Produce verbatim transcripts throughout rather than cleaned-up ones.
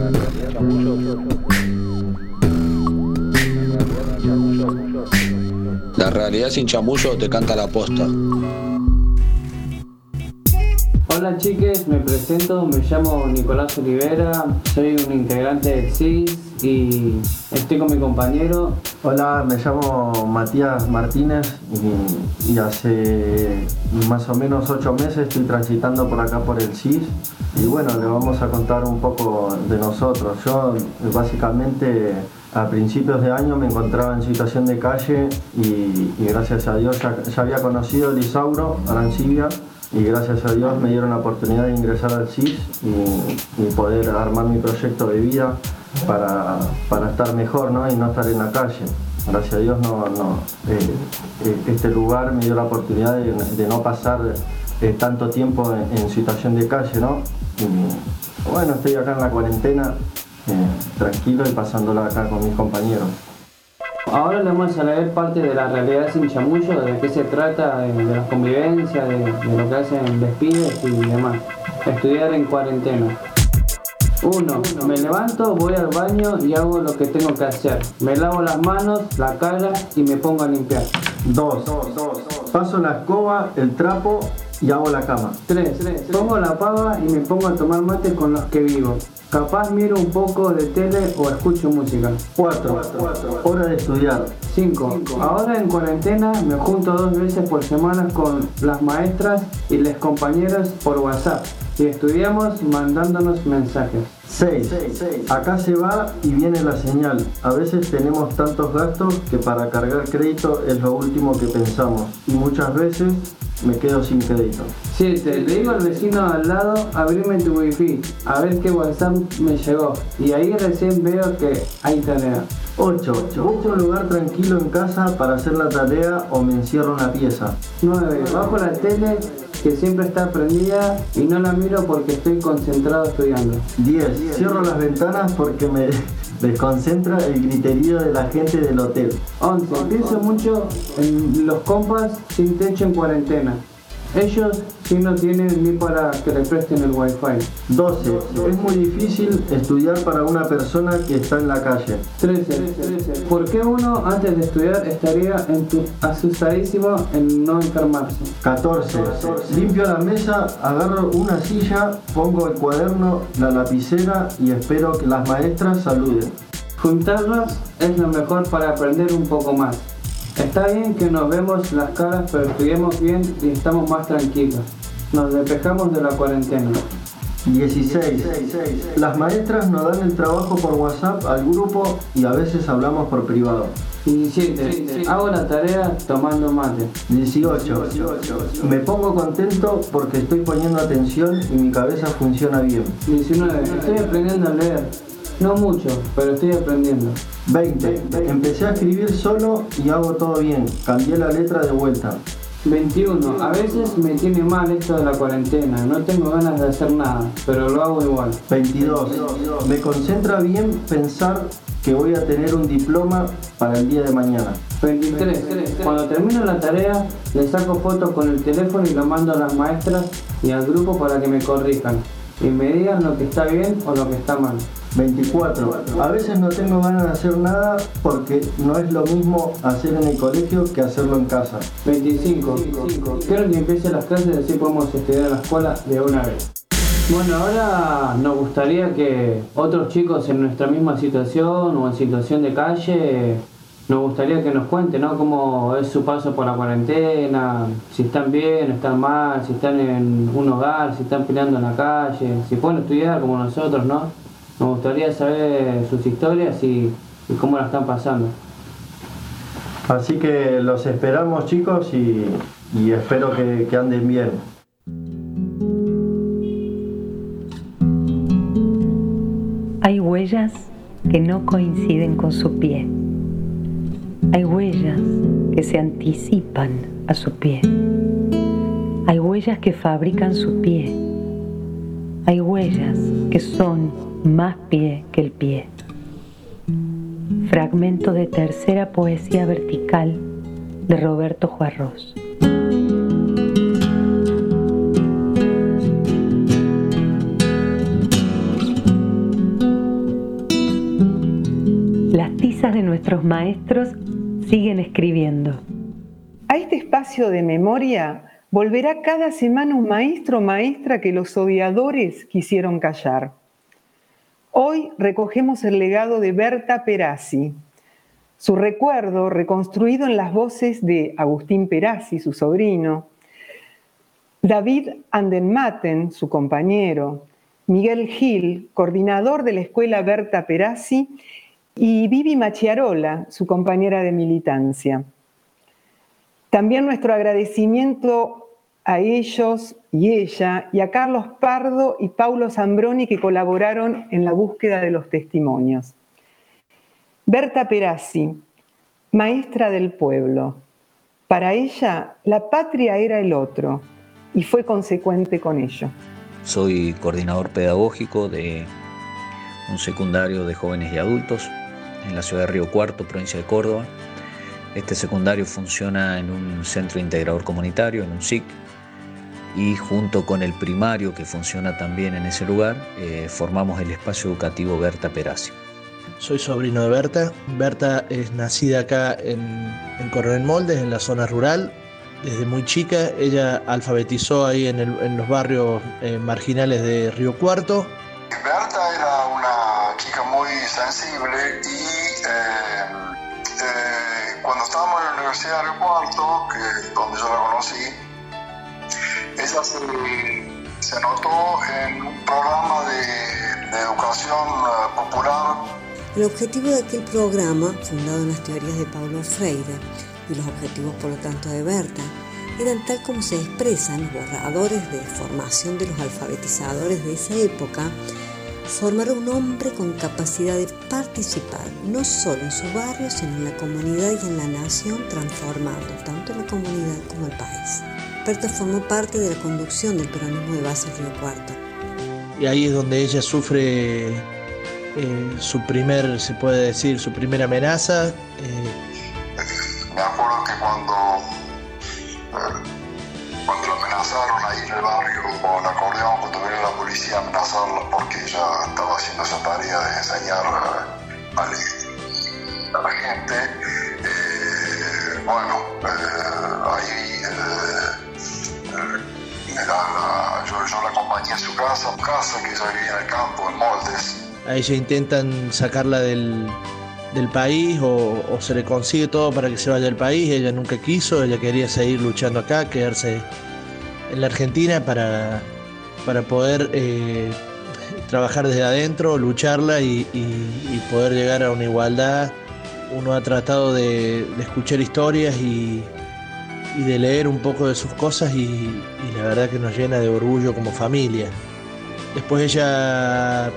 La realidad sin chamullo te canta la posta. Hola chiques, me presento, me llamo Nicolás Olivera, soy un integrante del C I S y estoy con mi compañero. Hola, me llamo Matías Martínez y, y hace más o menos ocho meses estoy transitando por acá por el C I S y bueno, le vamos a contar un poco de nosotros. Yo básicamente a principios de año me encontraba en situación de calle y, y gracias a Dios ya, ya había conocido el Isauro Arancibia. Y gracias a Dios me dieron la oportunidad de ingresar al C I S y, y poder armar mi proyecto de vida para, para estar mejor, ¿no? Y no estar en la calle. Gracias a Dios no, no, eh, eh, este lugar me dio la oportunidad de, de no pasar eh, tanto tiempo en, en situación de calle, ¿no? Y, bueno, estoy acá en la cuarentena, eh, tranquilo y pasándola acá con mis compañeros. Ahora le vamos a leer parte de la realidad sin chamullo, de qué se trata, de, de la convivencia, de, de lo que hacen despides y demás. Estudiar en cuarentena. uno. Me levanto, voy al baño y hago lo que tengo que hacer. Me lavo las manos, la cara y me pongo a limpiar. dos. Paso la escoba, el trapo y hago la cama. tres. Pongo la pava y me pongo a tomar mate con los que vivo. Capaz miro un poco de tele o escucho música. cuatro. Hora de estudiar. cinco. Ahora en cuarentena me junto dos veces por semana con las maestras y las compañeras por WhatsApp y estudiamos mandándonos mensajes. seis. Acá se va y viene la señal. A veces tenemos tantos gastos que para cargar crédito es lo último que pensamos y muchas veces me quedo sin crédito. siete. Le digo al vecino al lado, abrime tu wifi, a ver qué WhatsApp me llegó. Y ahí recién veo que hay tarea. ocho. Busco un lugar tranquilo en casa para hacer la tarea o me encierro en la pieza. nueve. Bajo la tele que siempre está prendida y no la miro porque estoy concentrado estudiando. diez. Cierro las ventanas porque me desconcentra el griterío de la gente del hotel. once. Pienso mucho en los compas sin techo en cuarentena. Ellos sí no tienen ni para que le presten el wifi. doce. Es muy difícil estudiar para una persona que está en la calle. trece. ¿Por qué uno antes de estudiar estaría entu- asustadísimo en no enfermarse? catorce. Limpio la mesa, agarro una silla, pongo el cuaderno, la lapicera y espero que las maestras saluden. Juntarnos es lo mejor para aprender un poco más. Está bien que nos vemos las caras, pero estudiemos bien y estamos más tranquilos. Nos despejamos de la cuarentena. dieciséis. Las maestras nos dan el trabajo por WhatsApp al grupo y a veces hablamos por privado. diecisiete. Hago la tarea tomando mate. dieciocho. Me pongo contento porque estoy poniendo atención y mi cabeza funciona bien. diecinueve. Estoy aprendiendo a leer. No mucho, pero estoy aprendiendo. veinte. Empecé a escribir solo y hago todo bien. Cambié la letra de vuelta. veintiuno. A veces me tiene mal esto de la cuarentena. No tengo ganas de hacer nada, pero lo hago igual. veintidós. Me concentra bien pensar que voy a tener un diploma para el día de mañana. veintitrés. Cuando termino la tarea, le saco fotos con el teléfono y lo mando a las maestras y al grupo para que me corrijan y me digan lo que está bien o lo que está mal. veinticuatro. A veces no tengo ganas de hacer nada porque no es lo mismo hacer en el colegio que hacerlo en casa. veinticinco. Quiero que empiecen las clases, así podemos estudiar en la escuela de una vez. Bueno, ahora nos gustaría que otros chicos en nuestra misma situación o en situación de calle, nos gustaría que nos cuenten, ¿no? Cómo es su paso por la cuarentena, si están bien, están mal, si están en un hogar, si están peleando en la calle, si pueden estudiar como nosotros, ¿no? Nos gustaría saber sus historias y, y cómo la están pasando. Así que los esperamos, chicos, y, y espero que, que anden bien. Hay huellas que no coinciden con su pie. Hay huellas que se anticipan a su pie. Hay huellas que fabrican su pie. Hay huellas que son más pie que el pie. Fragmento de tercera poesía vertical de Roberto Juarros. las tizas de nuestros maestros siguen escribiendo. A este espacio de memoria volverá cada semana un maestro o maestra que los odiadores quisieron callar. Hoy recogemos el legado de Berta Perazzi. Su recuerdo, reconstruido en las voces de Agustín Perazzi, su sobrino, David Andenmatten, su compañero, Miguel Gil, coordinador de la escuela Berta Perazzi, y Vivi Macchiarola, su compañera de militancia. También nuestro agradecimiento a ellos y ella, y a Carlos Pardo y Paulo Zambroni, que colaboraron en la búsqueda de los testimonios. Berta Perazzi, maestra del pueblo. Para ella, la patria era el otro, y fue consecuente con ello. Soy coordinador pedagógico de un secundario de jóvenes y adultos en la ciudad de Río Cuarto, provincia de Córdoba. Este secundario funciona en un centro integrador comunitario, en un S I C, y junto con el primario, que funciona también en ese lugar, eh, formamos el espacio educativo Berta Perazzi. Soy sobrino de Berta. Berta es nacida acá en, en Coronel Moldes, en la zona rural. Desde muy chica ella alfabetizó ahí en, el, en los barrios eh, marginales de Río Cuarto. Berta era una chica muy sensible y eh, eh, cuando estábamos en la Universidad de Río Cuarto, que es donde yo la conocí, ella se, se anotó en un programa de, de educación popular. El objetivo de aquel programa, fundado en las teorías de Paulo Freire, y los objetivos por lo tanto de Berta, eran tal como se expresan los borradores de formación de los alfabetizadores de esa época, formar un hombre con capacidad de participar no solo en su barrio, sino en la comunidad y en la nación, transformando tanto la comunidad como el país. Berta formó parte de la conducción del peronismo de base Río Cuarto. Y ahí es donde ella sufre eh, su primer, se puede decir, su primera amenaza. Eh, Me acuerdo que cuando, eh, cuando la amenazaron ahí en el barrio con acordeón, cuando vino la policía a amenazarla porque ella estaba haciendo esa tarea de enseñar a, a la gente, eh, bueno, eh, ahí eh, eh, la, la, yo, yo la acompañé en su casa, casa que ella vivía en el campo, en Moldes. A ella intentan sacarla del... del país o, o se le consigue todo para que se vaya del país. Ella nunca quiso, ella quería seguir luchando acá, quedarse en la Argentina para, para poder eh, trabajar desde adentro, lucharla y, y, y poder llegar a una igualdad. Uno ha tratado de, de escuchar historias y, y de leer un poco de sus cosas y, y la verdad que nos llena de orgullo como familia. Después ella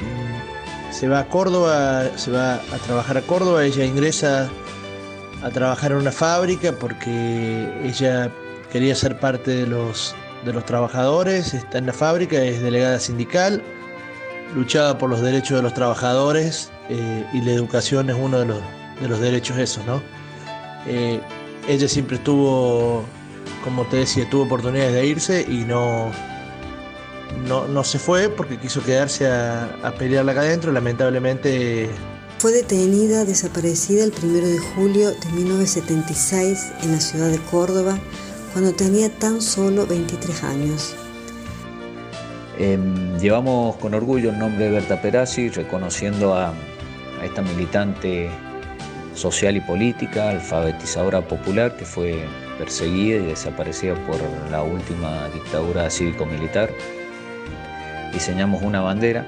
se va a Córdoba, se va a trabajar a Córdoba, ella ingresa a trabajar en una fábrica porque ella quería ser parte de los, de los trabajadores, está en la fábrica, es delegada sindical, luchaba por los derechos de los trabajadores eh, y la educación es uno de los, de los derechos esos, ¿no? Eh, ella siempre estuvo, como te decía, tuvo oportunidades de irse y no... No, no se fue porque quiso quedarse a, a pelearla acá adentro, lamentablemente. Fue detenida, desaparecida el primero de julio de mil novecientos setenta y seis en la ciudad de Córdoba, cuando tenía tan solo veintitrés años. Eh, llevamos con orgullo el nombre de Berta Perazzi, reconociendo a, a esta militante social y política, alfabetizadora popular, que fue perseguida y desaparecida por la última dictadura cívico-militar. Diseñamos una bandera,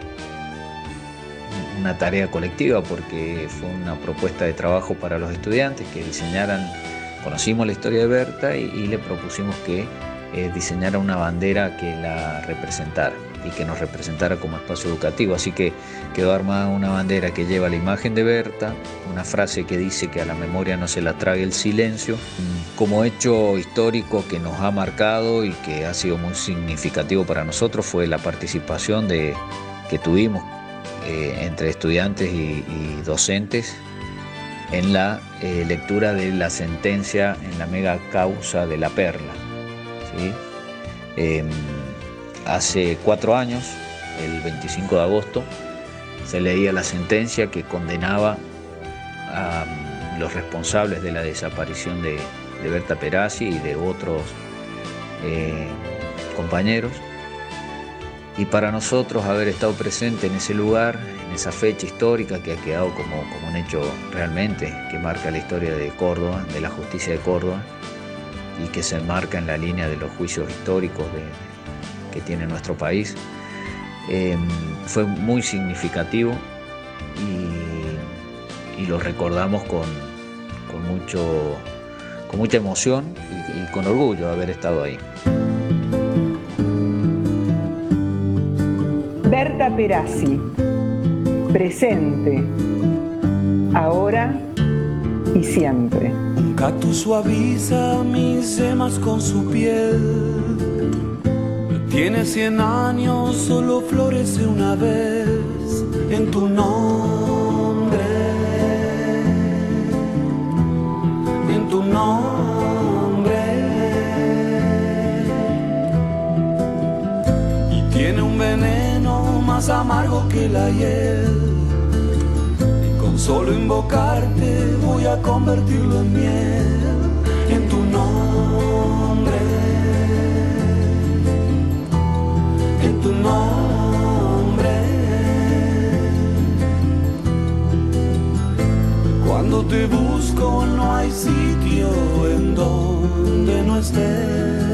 una tarea colectiva porque fue una propuesta de trabajo para los estudiantes que diseñaran, conocimos la historia de Berta y, y le propusimos que eh, diseñara una bandera que la representara y que nos representara como espacio educativo. Así que quedó armada una bandera que lleva la imagen de Berta, una frase que dice que a la memoria no se la trague el silencio, como hecho histórico que nos ha marcado y que ha sido muy significativo para nosotros fue la participación de, que tuvimos eh, entre estudiantes y, y docentes en la eh, lectura de la sentencia en la mega causa de La Perla, ¿sí? Eh, hace cuatro años, el veinticinco de agosto, se leía la sentencia que condenaba a los responsables de la desaparición de, de Berta Perazzi y de otros eh, compañeros. Y para nosotros haber estado presente en ese lugar, en esa fecha histórica que ha quedado como, como un hecho realmente que marca la historia de Córdoba, de la justicia de Córdoba, y que se enmarca en la línea de los juicios históricos de, que tiene nuestro país, eh, fue muy significativo y, y lo recordamos con, con, mucho, con mucha emoción y, y con orgullo de haber estado ahí. Berta Perazzi, presente, ahora y siempre. Un cactus suaviza mis yemas con su piel. Tiene cien años, solo florece una vez en tu nombre, en tu nombre. Y tiene un veneno más amargo que la hiel. Y con solo invocarte voy a convertirlo en miel, en tu nombre, en tu nombre. Cuando te busco no hay sitio en donde no estés.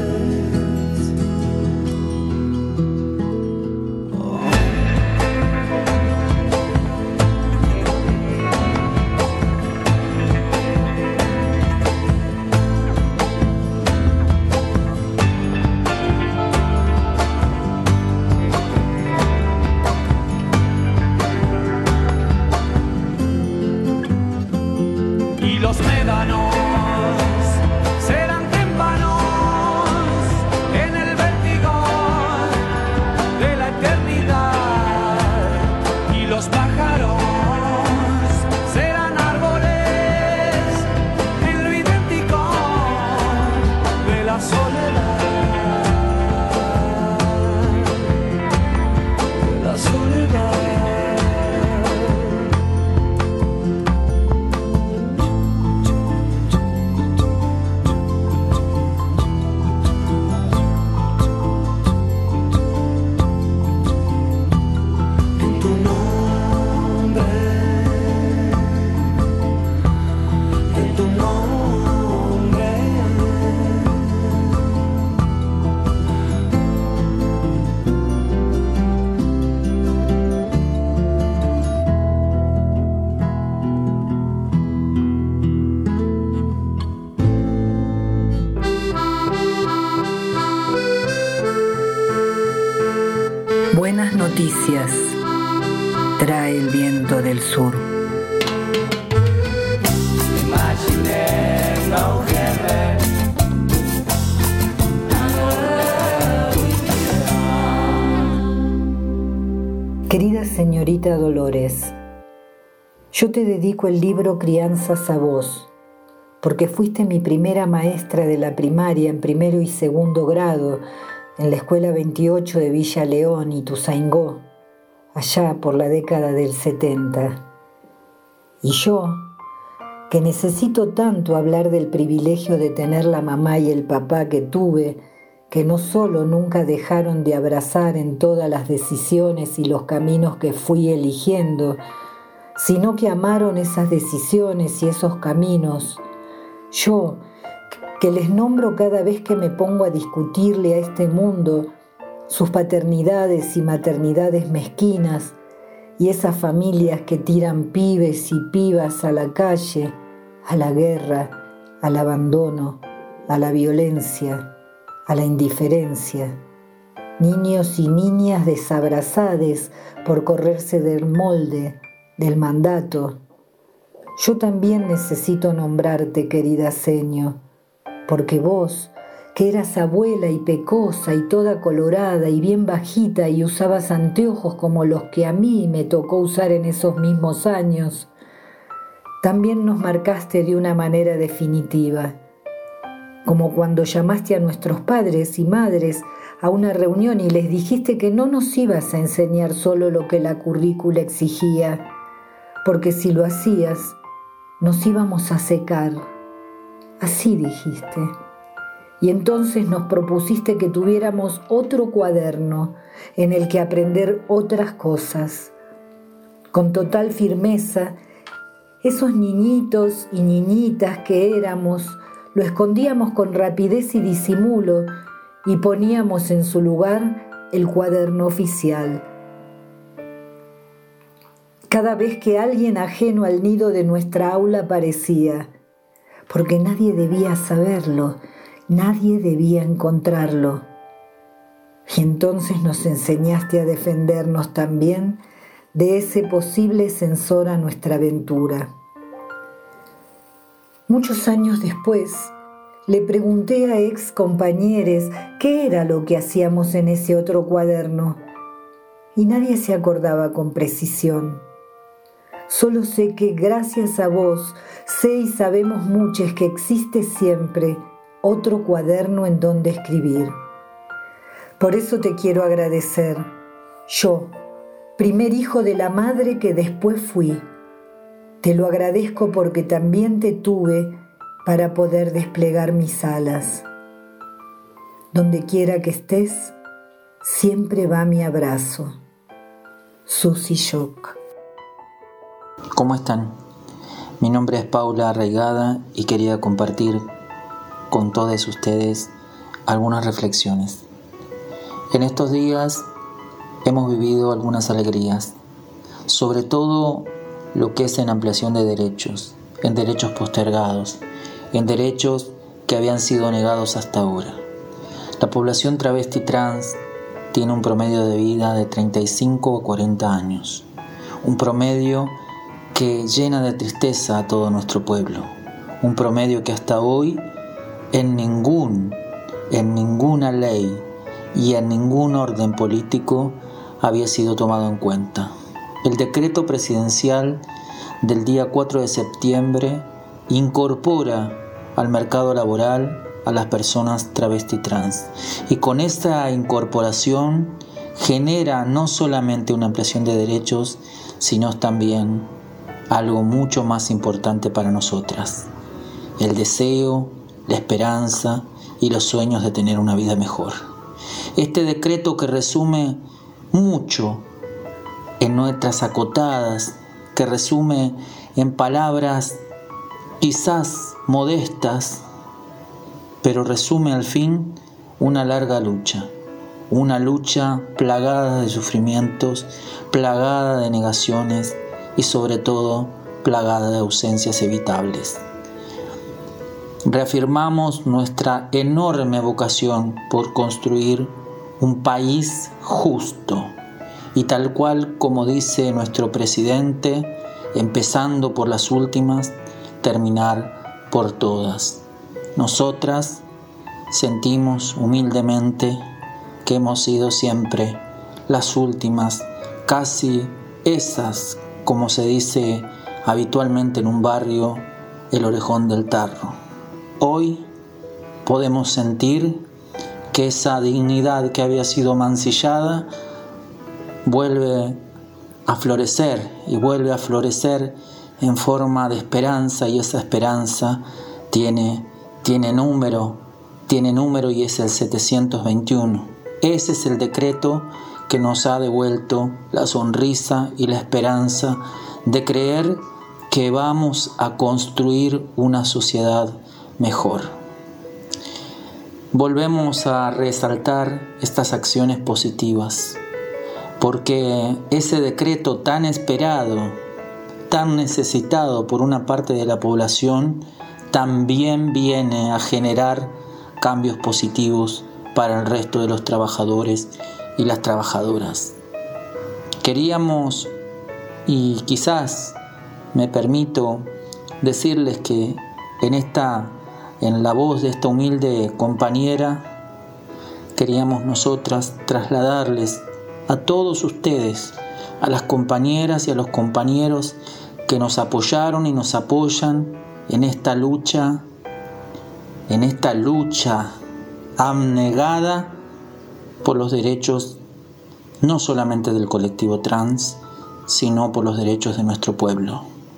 Buenas noticias trae el viento del sur. Querida señorita Dolores, yo te dedico el libro Crianzas a vos, porque fuiste mi primera maestra de la primaria en primero y segundo grado en la Escuela veintiocho de Villa León, Ituzaingó, allá por la década del setenta. Y yo, que necesito tanto hablar del privilegio de tener la mamá y el papá que tuve, que no solo nunca dejaron de abrazar en todas las decisiones y los caminos que fui eligiendo, sino que amaron esas decisiones y esos caminos. Yo, que les nombro cada vez que me pongo a discutirle a este mundo sus paternidades y maternidades mezquinas y esas familias que tiran pibes y pibas a la calle, a la guerra, al abandono, a la violencia, a la indiferencia. Niños y niñas desabrazades por correrse del molde, del mandato. Yo también necesito nombrarte, querida seño, porque vos, que eras abuela y pecosa y toda colorada y bien bajita y usabas anteojos como los que a mí me tocó usar en esos mismos años, también nos marcaste de una manera definitiva, como cuando llamaste a nuestros padres y madres a una reunión y les dijiste que no nos ibas a enseñar solo lo que la currícula exigía, porque si lo hacías, nos íbamos a secar. Así dijiste. Y entonces nos propusiste que tuviéramos otro cuaderno en el que aprender otras cosas. Con total firmeza, esos niñitos y niñitas que éramos, lo escondíamos con rapidez y disimulo y poníamos en su lugar el cuaderno oficial. Cada vez que alguien ajeno al nido de nuestra aula aparecía, porque nadie debía saberlo, nadie debía encontrarlo. Y entonces nos enseñaste a defendernos también de ese posible censor a nuestra aventura. Muchos años después, le pregunté a ex compañeros qué era lo que hacíamos en ese otro cuaderno, y nadie se acordaba con precisión. Solo sé que gracias a vos, sé y sabemos muchos que existe siempre otro cuaderno en donde escribir. Por eso te quiero agradecer. Yo, primer hijo de la madre que después fui, te lo agradezco porque también te tuve para poder desplegar mis alas. Donde quiera que estés, siempre va mi abrazo. Susi Shock. ¿Cómo están? Mi nombre es Paula Arraigada y quería compartir con todos ustedes algunas reflexiones. En estos días hemos vivido algunas alegrías, sobre todo lo que es en ampliación de derechos, en derechos postergados, en derechos que habían sido negados hasta ahora. La población travesti trans tiene un promedio de vida de treinta y cinco a cuarenta años, un promedio que llena de tristeza a todo nuestro pueblo, un promedio que hasta hoy en ningún, en ninguna ley y en ningún orden político había sido tomado en cuenta. El decreto presidencial del día cuatro de septiembre incorpora al mercado laboral a las personas travesti trans y con esta incorporación genera no solamente una ampliación de derechos, sino también algo mucho más importante para nosotras: el deseo, la esperanza y los sueños de tener una vida mejor. Este decreto, que resume mucho en nuestras acotadas, que resume en palabras quizás modestas, pero resume al fin una larga lucha, una lucha plagada de sufrimientos, plagada de negaciones y sobre todo plagada de ausencias evitables. Reafirmamos nuestra enorme vocación por construir un país justo y tal cual como dice nuestro presidente, empezando por las últimas, terminar por todas. Nosotras sentimos humildemente que hemos sido siempre las últimas, casi esas, como se dice habitualmente en un barrio, el orejón del tarro. Hoy podemos sentir que esa dignidad que había sido mancillada vuelve a florecer y vuelve a florecer en forma de esperanza, y esa esperanza tiene, tiene número, tiene número y es el setecientos veintiuno. Ese es el decreto que nos ha devuelto la sonrisa y la esperanza de creer que vamos a construir una sociedad mejor. Volvemos a resaltar estas acciones positivas, porque ese decreto tan esperado, tan necesitado por una parte de la población, también viene a generar cambios positivos para el resto de los trabajadores y las trabajadoras. Queríamos, y quizás me permito decirles que en esta, en la voz de esta humilde compañera, queríamos nosotras trasladarles a todos ustedes, a las compañeras y a los compañeros que nos apoyaron y nos apoyan en esta lucha, en esta lucha abnegada por los derechos no solamente del colectivo trans, sino por los derechos de nuestro pueblo.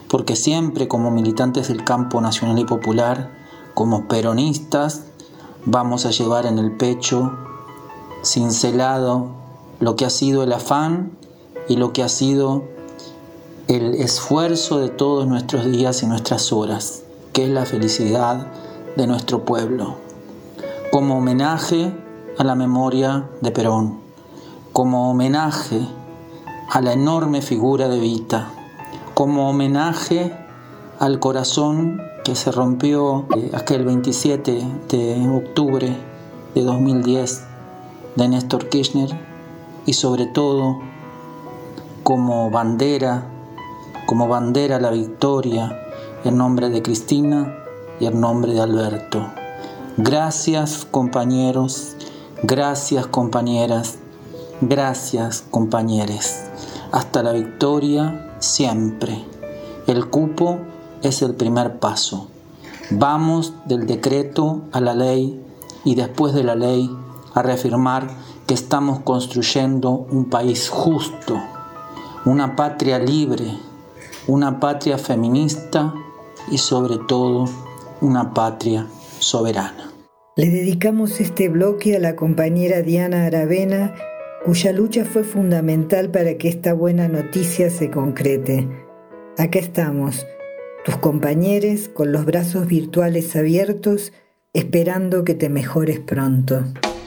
porque siempre como militantes del campo nacional y popular, como peronistas, vamos a llevar en el pecho cincelado lo que ha sido el afán y lo que ha sido el esfuerzo de todos nuestros días y nuestras horas, que es la felicidad de nuestro pueblo. Como homenaje a la memoria de Perón, como homenaje a la enorme figura de Evita, como homenaje al corazón que se rompió aquel veintisiete de octubre de dos mil diez de Néstor Kirchner, y sobre todo como bandera, como bandera a la victoria, en nombre de Cristina y en nombre de Alberto. Gracias, compañeros, gracias, compañeras, gracias, compañeres. Hasta la victoria siempre. El cupo es el primer paso. Vamos del decreto a la ley y después de la ley a reafirmar que estamos construyendo un país justo, una patria libre, una patria feminista y sobre todo una patria soberana. Le dedicamos este bloque a la compañera Diana Aravena, cuya lucha fue fundamental para que esta buena noticia se concrete. Acá estamos, tus compañeros con los brazos virtuales abiertos, esperando que te mejores pronto.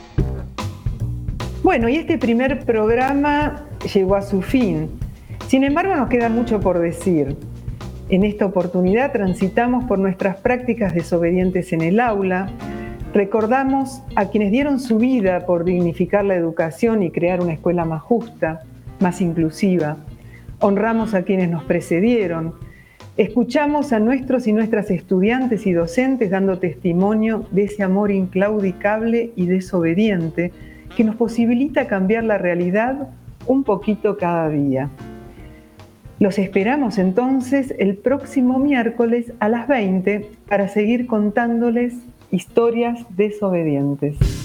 Bueno, y este primer programa llegó a su fin. Sin embargo, nos queda mucho por decir. En esta oportunidad transitamos por nuestras prácticas desobedientes en el aula, recordamos a quienes dieron su vida por dignificar la educación y crear una escuela más justa, más inclusiva. Honramos a quienes nos precedieron. Escuchamos a nuestros y nuestras estudiantes y docentes dando testimonio de ese amor inclaudicable y desobediente que nos posibilita cambiar la realidad un poquito cada día. Los esperamos entonces el próximo miércoles a las veinte para seguir contándoles historias desobedientes.